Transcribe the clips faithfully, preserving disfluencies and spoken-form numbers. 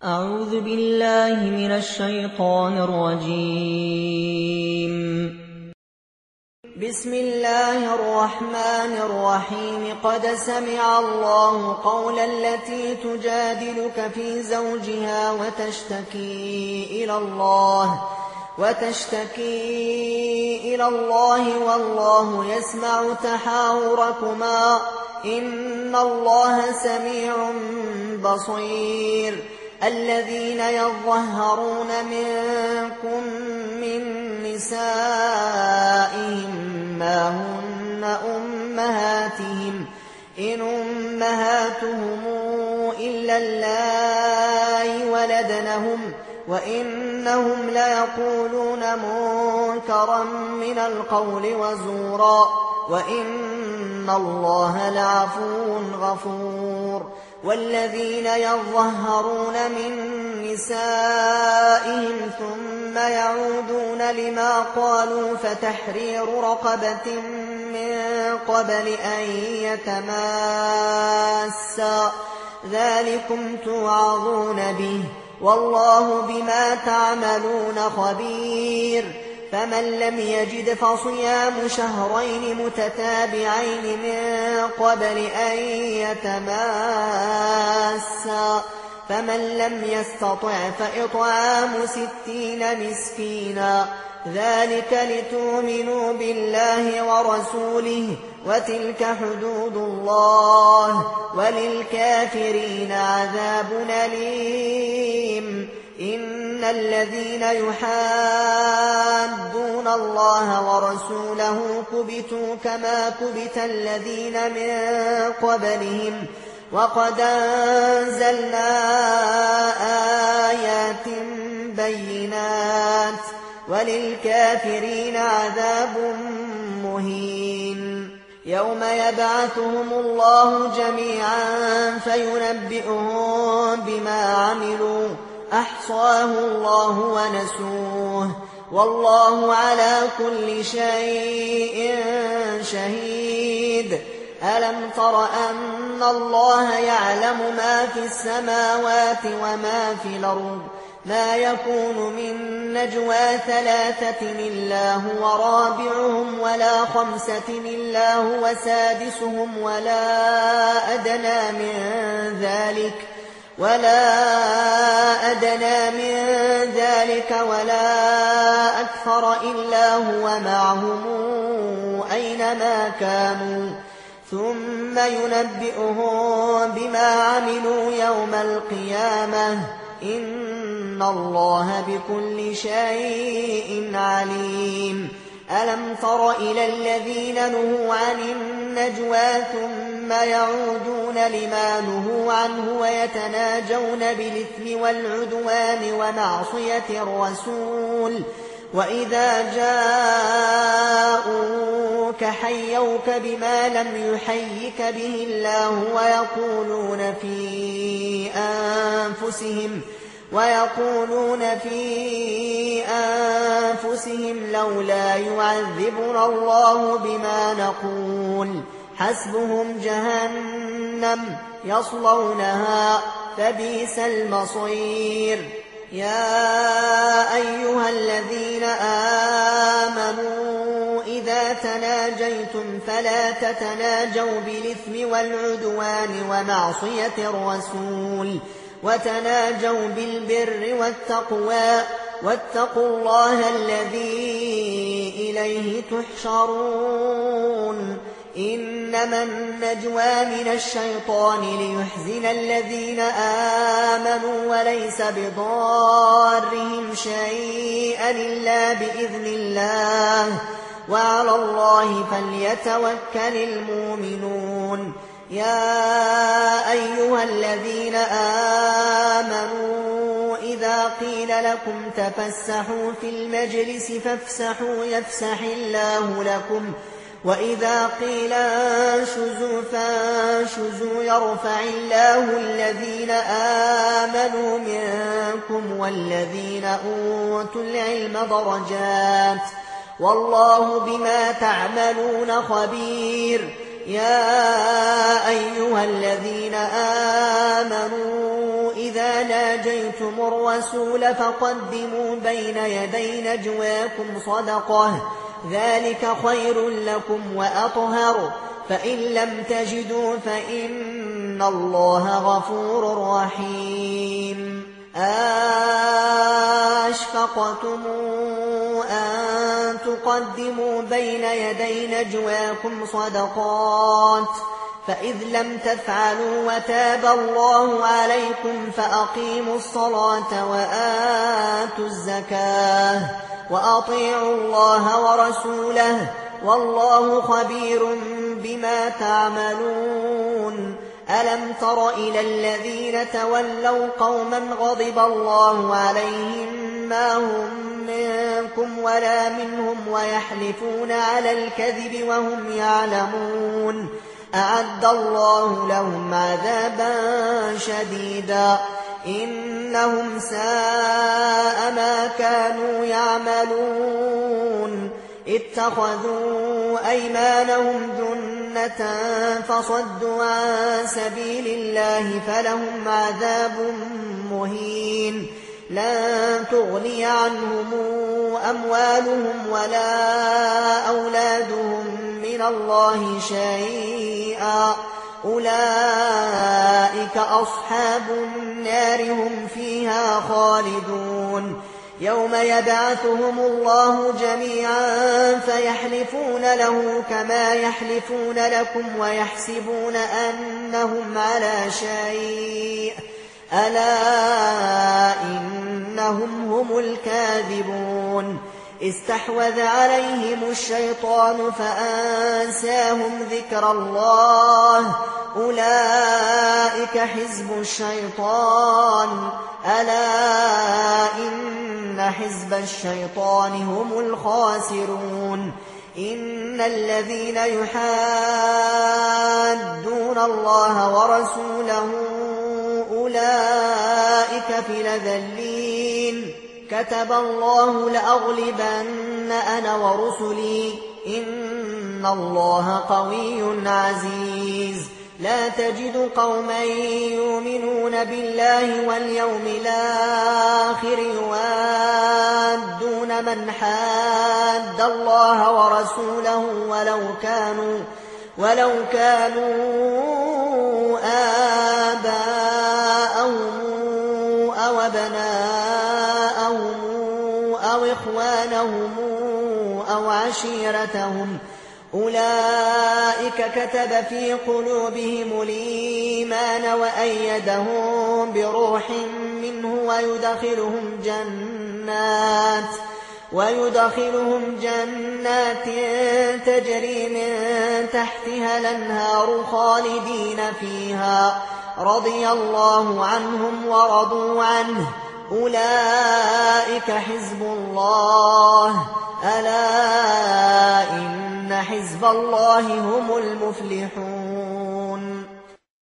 أعوذ بالله من الشيطان الرجيم. بسم الله الرحمن الرحيم. قد سمع الله قول التي تجادلك في زوجها وتشتكي إلى الله وتشتكي إلى الله والله يسمع تحاوركما إن الله سميع بصير. الذين يظهرون منكم من نسائهم ما هن أمهاتهم إن أمهاتهم إلا اللائي ولدنهم وإنهم ليقولون منكرا من القول وزورا وإن الله لعفو غفور. والذين يظهرون من نسائهم ثم يعودون لما قالوا فتحرير رقبة من قبل أن يتماسا ذلكم توعظون به والله بما تعملون خبير. فمن لم يجد فصيام شهرين متتابعين من قبل أن يتماسا فمن لم يستطع فإطعام ستين مسكينا ذلك لتؤمنوا بالله ورسوله وتلك حدود الله وللكافرين عذاب أليم. إن الذين يحادون الله ورسوله كبتوا كما كبت الذين من قبلهم وقد أنزلنا آيات بينات وللكافرين عذاب مهين. يوم يبعثهم الله جميعا فينبئهم بما عملوا أحصاه الله ونسوه والله على كل شيء شهيد. ألم تر أن الله يعلم ما في السماوات وما في الأرض ما يكون من نجوى ثلاثة إلا هو رابعهم ولا خمسة إلا هو سادسهم ولا أدنى من ذلك ولا أدنى من ذلك ولا أكثر إلا هو معهم أينما كانوا ثم ينبئهم بما عملوا يوم القيامة إن الله بكل شيء عليم. ألم تر إلى الذين نهوا عن النجوى ثم يعودون لما نهوا عنه ويتناجون بالإثم والعدوان ومعصية الرسول وإذا جاءوك حيوك بما لم يحيك به الله ويقولون في أنفسهم ويقولون في أنفسهم لولا يعذبنا الله بما نقول حسبهم جهنم يصلونها فبئس المصير. يا أيها الذين آمنوا إذا تناجيتم فلا تتناجوا بالإثم والعدوان ومعصية الرسول وتناجوا بالبر والتقوى واتقوا الله الذي إليه تحشرون. إنما النجوى من الشيطان ليحزن الذين آمنوا وليس بضارهم شيئا إلا بإذن الله وعلى الله فليتوكل المؤمنون. يا أيها الذين آمنوا إذا قيل لكم تفسحوا في المجلس فافسحوا يفسح الله لكم وإذا قيل انشزوا فانشزوا يرفع الله الذين آمنوا منكم والذين أوتوا العلم درجات والله بما تعملون خبير. يا أيها الذين آمنوا إذا ناجيتم الرسول فقدموا بين يدي نجواكم صدقة ذلك خير لكم وأطهر فإن لم تجدوا فإن الله غفور رحيم أشفقتم أن تقدموا بين يدي نجواكم صدقات فإذ لم تفعلوا وتاب الله عليكم فأقيموا الصلاة وآتوا الزكاة وأطيعوا الله ورسوله والله خبير بما تعملون ألم تر إلى الذين تولوا قوما غضب الله عليهم ما هم منكم ولا منهم ويحلفون على الكذب وهم يعلمون أعد الله لهم عذابا شديدا إنهم ساء ما كانوا يعملون اتخذوا أيمانهم جنة فصدوا عن سبيل الله فلهم عذاب مهين لن تغني عنهم أموالهم ولا أولادهم من الله شيئا أولئك أصحاب النار هم فيها خالدون يوم يبعثهم الله جميعا فيحلفون له كما يحلفون لكم ويحسبون أنهم على شيء ألا إنهم هم الكاذبون استحوذ عليهم الشيطان فأنساهم ذكر الله أولئك حزب الشيطان ألا إن حزب الشيطان هم الخاسرون إن الذين يحادون الله ورسوله أولئك في الأذلين كتب الله لأغلبن أنا ورسلي إن الله قوي عزيز لا تجد قوما يؤمنون بالله واليوم الآخر يوادون من حاد الله ورسوله ولو كانوا ولو كانوا آباءهم أو أبناءهم أو إخوانهم أو عشيرتهم أولئك كتب في قلوبهم الإيمان وأيدهم بروح منه ويدخلهم جنات ويدخلهم جنات تجري من تحتها الأنهار خالدين فيها رضي الله عنهم ورضوا عنه أولئك حزب الله ألا إن حزب الله هم المفلحون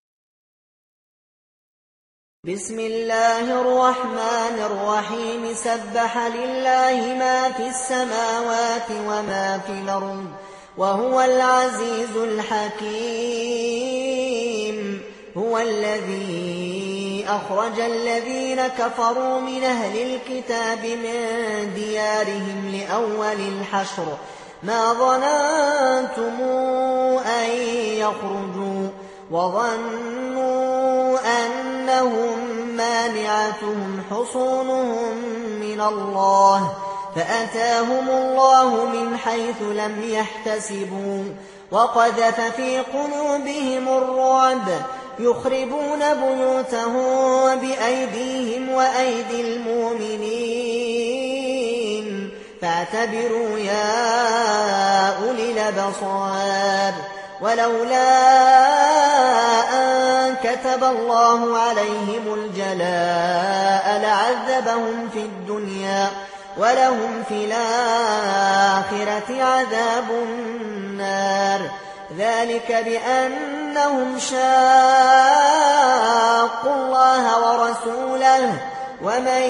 بسم الله الرحمن الرحيم سبح لله ما في السماوات وما في الأرض وهو العزيز الحكيم هو الذي أخرج الذين كفروا من أهل الكتاب من ديارهم لأول الحشر ما ظننتم أن يخرجوا وظنوا أنهم مانعتهم حصونهم من الله فأتاهم الله من حيث لم يحتسبوا وقذف في قلوبهم الرعب يخربون بيوتهم بأيديهم وأيدي المؤمنين فاعتبروا يا أولي الأبصار ولولا أن كتب الله عليهم الجلاء لعذبهم في الدنيا ولهم في الآخرة عذاب النار ذلك بأنهم شاقوا الله ورسوله ومن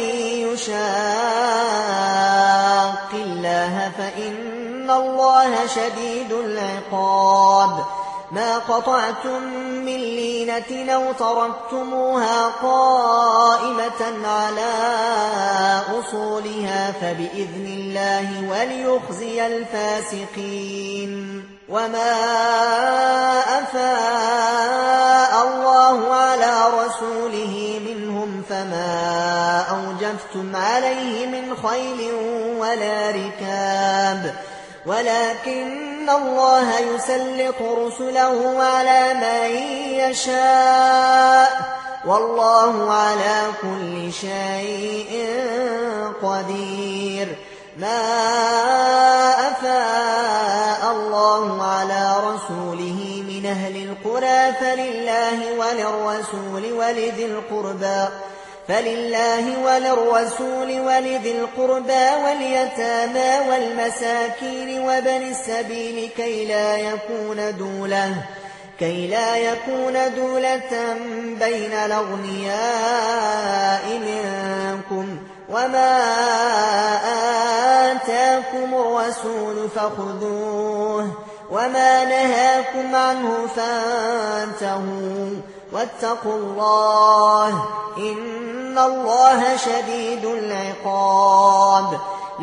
يشاق الله فإن الله شديد العقاب ما قطعتم من لينة أو تركتموها قائمة على أصولها فبإذن الله وليخزي الفاسقين. وما أفاء الله على رسوله منهم فما أوجفتم عليه من خيل ولا ركاب ولكن الله يسلط رسله على من يشاء والله على كل شيء قدير. ما أفاء الله على رسوله من أهل القرى فلله وللرسول ولذي القربى فلله وللرسول ولذي القربى واليتامى والمساكين وابن السبيل كي لا يكون دولة كي لا يكون دولة بين الأغنياء منكم. وما آتاكم الرسول فخذوه وما نهاكم عنه فانتهوا واتقوا الله إن الله شديد العقاب.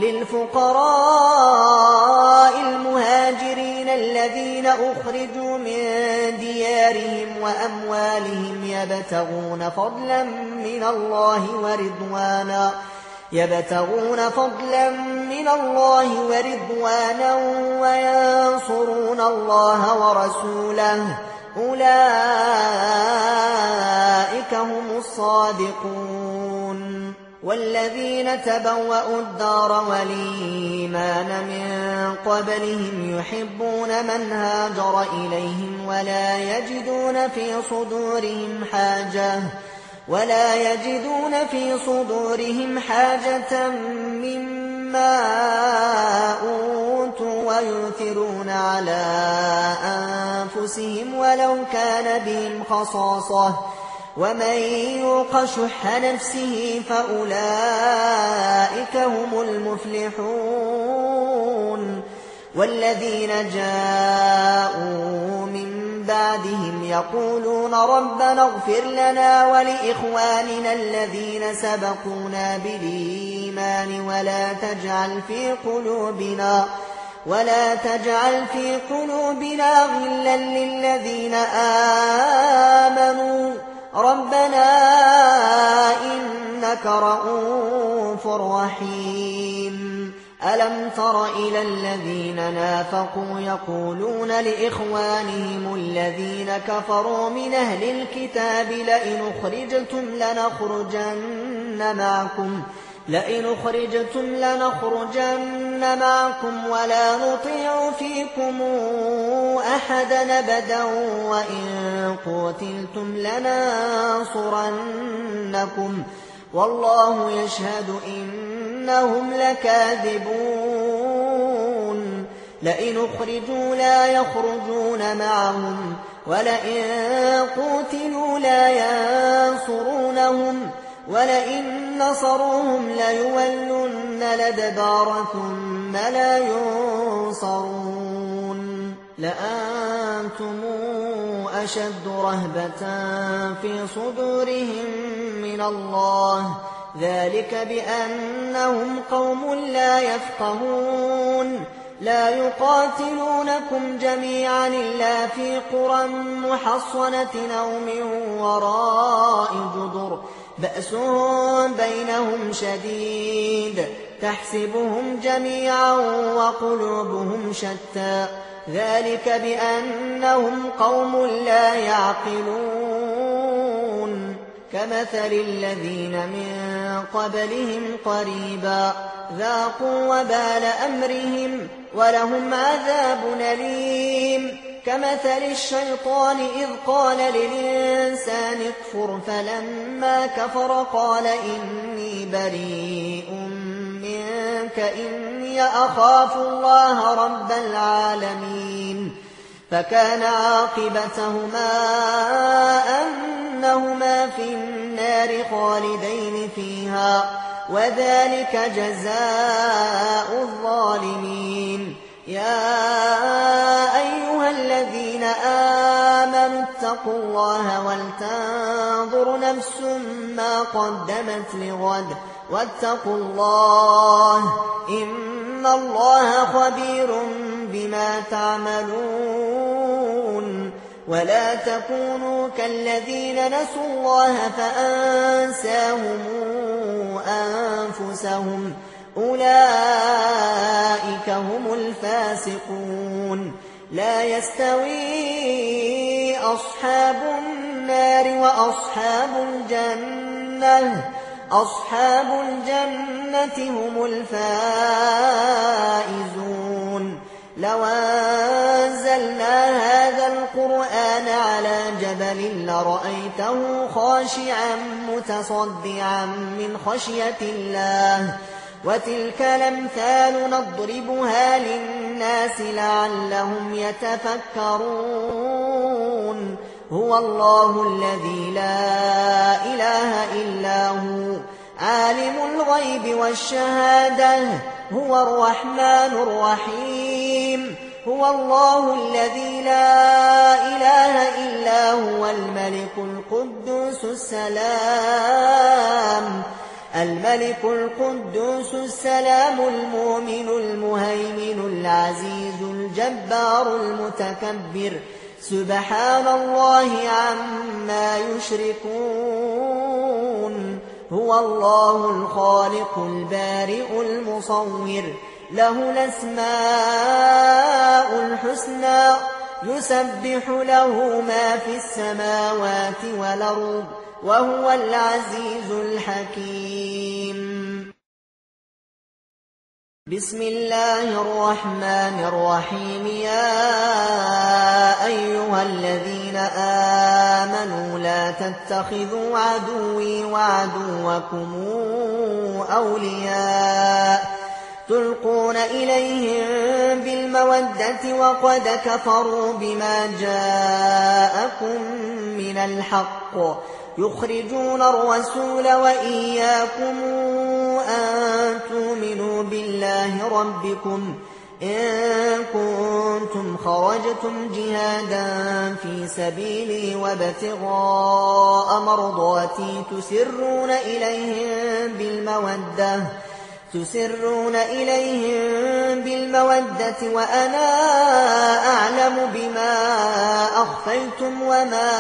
للفقراء المهاجرين الذين أخرجوا من ديارهم وأموالهم يبتغون فضلا من الله ورضوانا يبتغون فضلا من الله ورضوانا وينصرون الله ورسوله أولئك هم الصادقون. والذين تبوأوا الدار والإيمان من قبلهم يحبون من هاجر إليهم ولا يجدون في صدورهم حاجة ولا يجدون في صدورهم حاجة مما أوتوا ويؤثرون على أنفسهم ولو كان بهم خصاصة ومن يوق شح نفسه فأولئك هم المفلحون. والذين جاءوا من بعدهم يقولون ربنا اغفر لنا ولإخواننا الذين سبقونا بالإيمان ولا تجعل في قلوبنا ولا تجعل في قلوبنا غلا للذين آمنوا ربنا إنك رؤوف رحيم. ألم تر إلى الذين نافقوا يقولون لإخوانهم الذين كفروا من أهل الكتاب لئن أخرجتم لنخرجن معكم لئن أخرجتم لنخرجن معكم ولا نطيع فيكم أحدا أبدا وإن قتلتم لننصرنكم والله يشهد إنهم لكاذبون. لئن أخرجوا لا يخرجون معهم ولئن قتلوا لا ينصرونهم ولئن نصروهم ليولن الأدبار ثم لا ينصرون. لأنتم أشد رهبة في صدورهم من الله ذلك بأنهم قوم لا يفقهون. لا يقاتلونكم جميعا إلا في قرى محصنة أو من وراء جدر بأسهم بينهم شديد تحسبهم جميعا وقلوبهم شتى ذلك بأنهم قوم لا يعقلون. كمثل الذين من قبلهم قريبا ذاقوا وبال أمرهم ولهم عذاب أليم. كمثل الشيطان إذ قال للإنسان اكفر فلما كفر قال إني بريء منك إني أخاف الله رب العالمين. فكان عاقبتهما أنهما في النار خالدين فيها وذلك جزاء الظالمين. يا أيها الذين آمنوا اتقوا الله ولتنظر نفس ما قدمت لغد واتقوا الله إن الله خبير بما تعملون ولا تكونوا كالذين نسوا الله فأنساهم أنفسهم أولئك هم الفاسقون لا يستوي أصحاب النار وأصحاب الجنة أصحاب الجنة هم الفائزون لو أنزلنا هذا القرآن على جبل لرأيته خاشعا متصدعا من خشية الله وتلك الأمثال نضربها للناس لعلهم يتفكرون هو الله الذي لا إله إلا هو عالم الغيب والشهادة هو الرحمن الرحيم هو الله الذي لا إله إلا هو الملك القدوس السلام الملك القدوس السلام المؤمن المهيمن العزيز الجبار المتكبر سبحان الله عما يشركون هو الله الخالق البارئ المصور له الأسماء الحسنى يسبح له ما في السماوات والأرض وهو العزيز الحكيم بسم الله الرحمن الرحيم يا أيها الذين آمنوا لا تتخذوا عدوي وعدوكم أولياء تلقون إليهم بالمودة وقد كفروا بما جاءكم من الحق يخرجون الرسول وإياكم أن تؤمنوا بالله ربكم إن كنتم خرجتم جهادا في سبيلي وابتغاء مرضاتي تسرون إليهم بالمودة تسرون إليهم بالمودة وأنا أعلم بما أخفيتم وما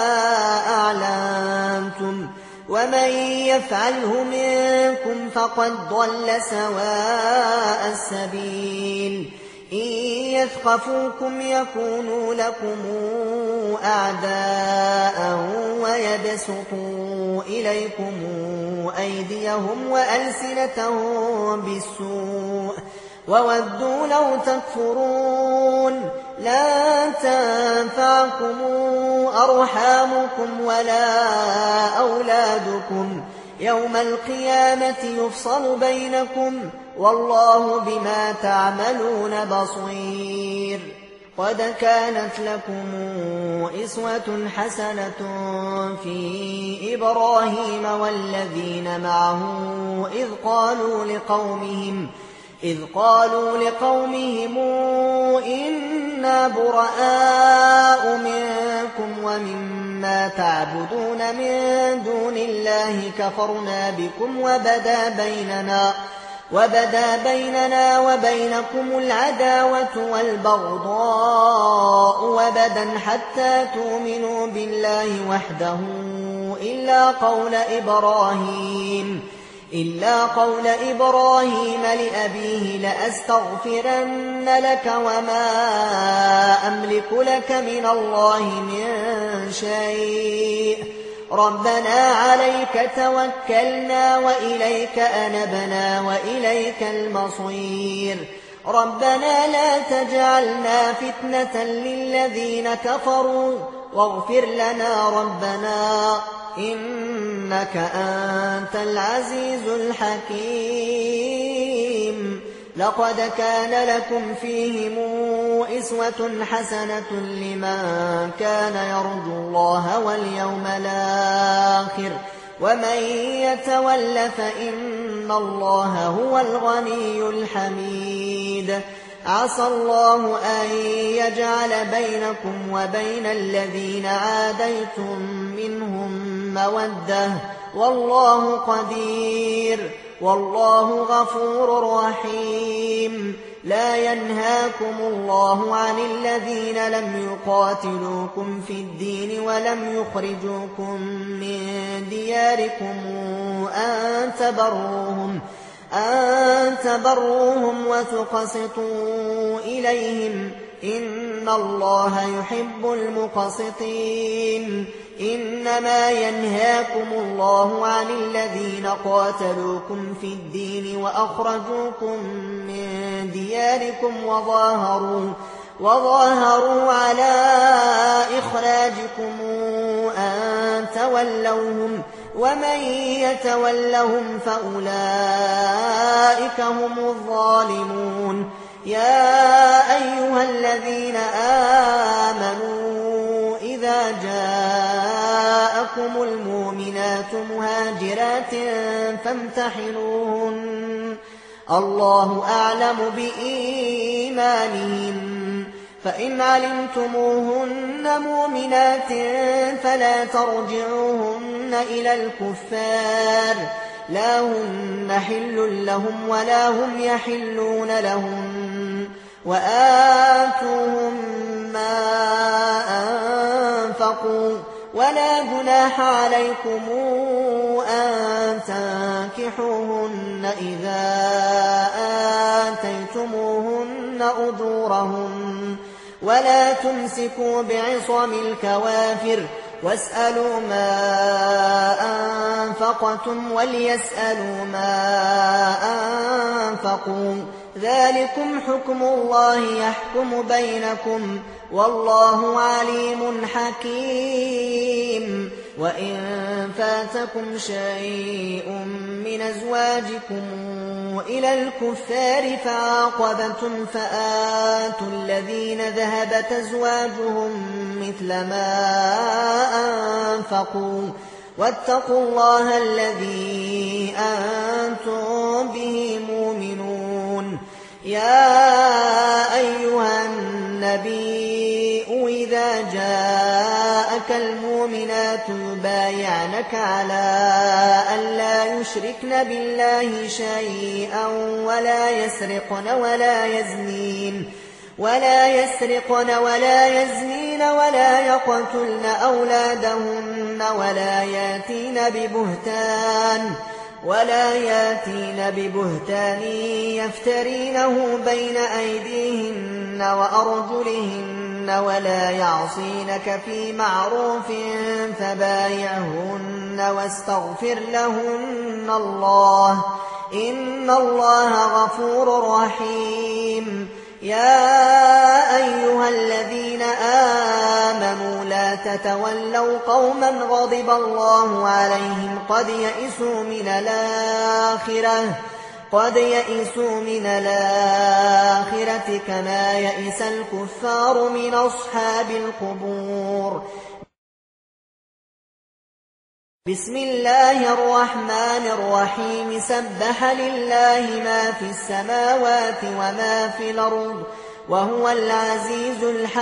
أعلنتم ومن يفعله منكم فقد ضل سواء السبيل إن يثقفوكم يكونوا لكم أعداء ويبسطوا إليكم أيديهم وألسنتهم بالسوء وودوا لو تكفرون لا تنفعكم أرحامكم ولا أولادكم يوم القيامة يفصل بينكم والله بما تعملون بصير قد كانت لكم أسوة حسنة في إبراهيم والذين معه إذ قالوا لقومهم إذ قالوا لقومهم إنا براء منكم ومما تعبدون من دون الله كفرنا بكم وبدا بيننا وبدا بيننا وبينكم العداوة والبغضاء وبدا حتى تؤمنوا بالله وحده إلا قول إبراهيم إلا قول إبراهيم لأبيه لأستغفرن لك وما أملك لك من الله من شيء ربنا عليك توكلنا وإليك أنبنا وإليك المصير ربنا لا تجعلنا فتنة للذين كفروا واغفر لنا ربنا إنك أنت العزيز الحكيم لقد كان لكم فيهم أسوة حسنة لمن كان يرجو الله واليوم الآخر ومن يتول فإن الله هو الغني الحميد عسى الله أن يجعل بينكم وبين الذين عاديتم منهم مودة والله قدير والله غفور رحيم. لا ينهاكم الله عن الذين لم يقاتلوكم في الدين ولم يخرجوكم من دياركم أن تبروهم أن تبروهم وتقسطوا إليهم إن الله يحب المقسطين. إنما ينهاكم الله عن الذين قاتلوكم في الدين وأخرجوكم من دياركم وظاهروا وظاهروا على إخراجكم أن تولوهم ومن يتولهم فأولئك هم الظالمون. يا أيها الذين آمنوا إذا جاءكم المؤمنات مهاجرات فامتحنوهن الله أعلم بإيمانهن فإن علمتموهن مؤمنات فلا ترجعوهن إلى الكفار لا هن حل لهم ولا هم يحلون لهم وآتوهم ما أنفقوا ولا جناح عليكم أن تنكحوهن إذا آتيتموهن أجورهن ولا تمسكوا بعصم الكوافر واسألوا ما أنفقتم وليسألوا ما أنفقوا ذلكم حكم الله يحكم بينكم والله عليم حكيم. وإن فاتكم شيء من أزواجكم إلى الكفار فعاقبتم فآتوا الذين ذهبت أزواجهم مثل ما أنفقوا واتقوا الله الذي أنتم به مؤمنون. يا أيها النبي إذا جاءك المؤمنات يبايعنك على أن لا يشركن بالله شيئا ولا يسرقن ولا يزنين ولا يسرقن ولا يزنين ولا يقتلن أولادهن ولا ياتين ببهتان ولا ياتين ببهتان يفترينه بين أيديهن وأرجلهن ولا يعصينك في معروف فبايعهن واستغفر لهن الله إن الله غفور رحيم. يا أيها الذين آمنوا لا تتولوا قوما غضب الله عليهم قد يئسوا من الآخرة قد يئسوا من الآخرة كما يئس الكفار من أصحاب القبور. بسم الله الرحمن الرحيم سبح لله ما في السماوات وما في الأرض وهو العزيز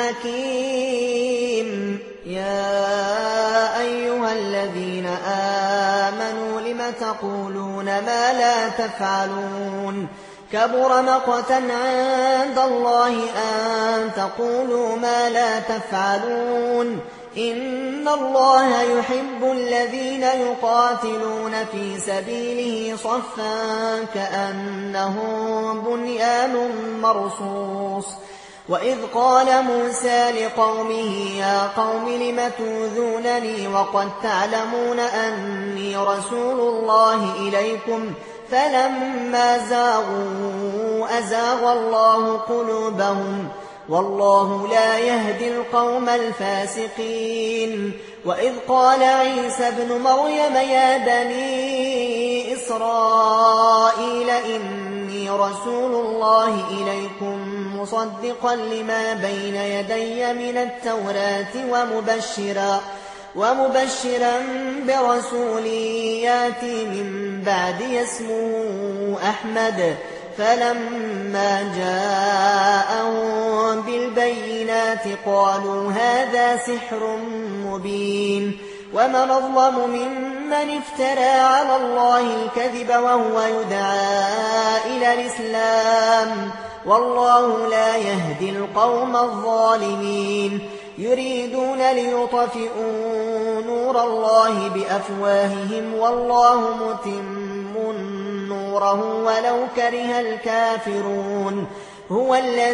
الحكيم. يا أيها الذين آمنوا لم تقولون ما لا تفعلون كبر مقتا عند الله أن تقولوا ما لا تفعلون إن الله يحب الذين يقاتلون في سبيله صفا كأنهم بنيان مرصوص. وإذ قال موسى لقومه يا قوم لم توذونني وقد تعلمون أني رسول الله إليكم فلما زاغوا أزاغ الله قلوبهم والله لا يهدي القوم الفاسقين. وإذ قال عيسى ابن مريم يا بني إسرائيل إني رسول الله إليكم مصدقا لما بين يدي من التوراة ومبشرا ومبشرا برسول ياتي من بعدي اسمه أحمد فلما جاءهم بالبينات قالوا هذا سحر مبين ومن أظلم ممن افترى على الله الكذب وهو يدعى إلى الإسلام والله لا يهدي القوم الظالمين يريدون ليطفئوا نور الله بأفواههم والله متم نوره ولو كره الكافرون هو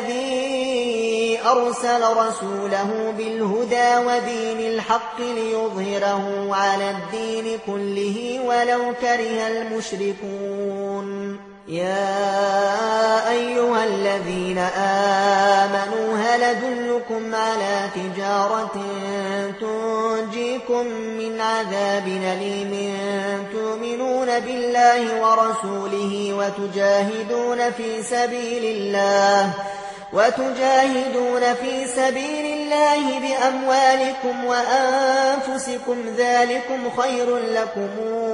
الذي أرسل رسوله بالهدى ودين الحق ليظهره على الدين كله ولو كره المشركون يا أيها الذين آمنوا هل أدلكم على تجارة تنجيكم من عذاب أليم تؤمنون بالله ورسوله وتجاهدون في سبيل الله وتجاهدون في سبيل الله بأموالكم وأنفسكم ذلكم خير لكم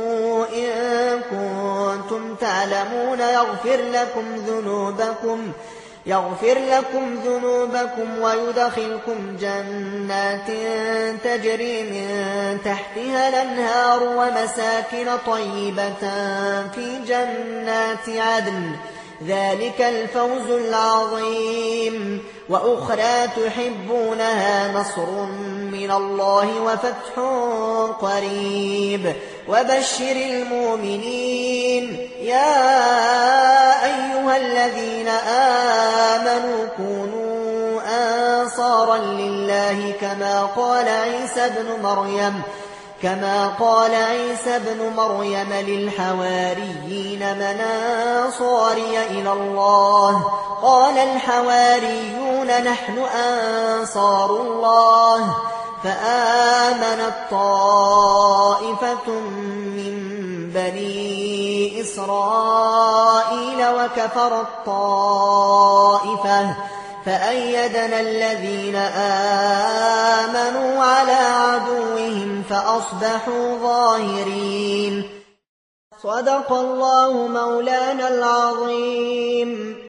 إن كنتم تعلمون يغفر لكم ذنوبكم يغفر لكم ذنوبكم ويدخلكم جنات تجري من تحتها الأنهار ومساكن طيبة في جنات عدن ذلك الفوز العظيم وأخرى تحبونها نصر من الله وفتح قريب وبشر المؤمنين يا أيها الذين آمنوا كونوا أنصارا لله كما قال عيسى بن مريم كما قال عيسى بن مريم للحواريين من أنصاري إلى الله قال الحواريون نحن أنصار الله فآمنت طائفة من بني إسرائيل وكفرت طائفة فأيدنا الذين آمنوا على عدوهم فأصبحوا ظاهرين صدق الله مولانا العظيم.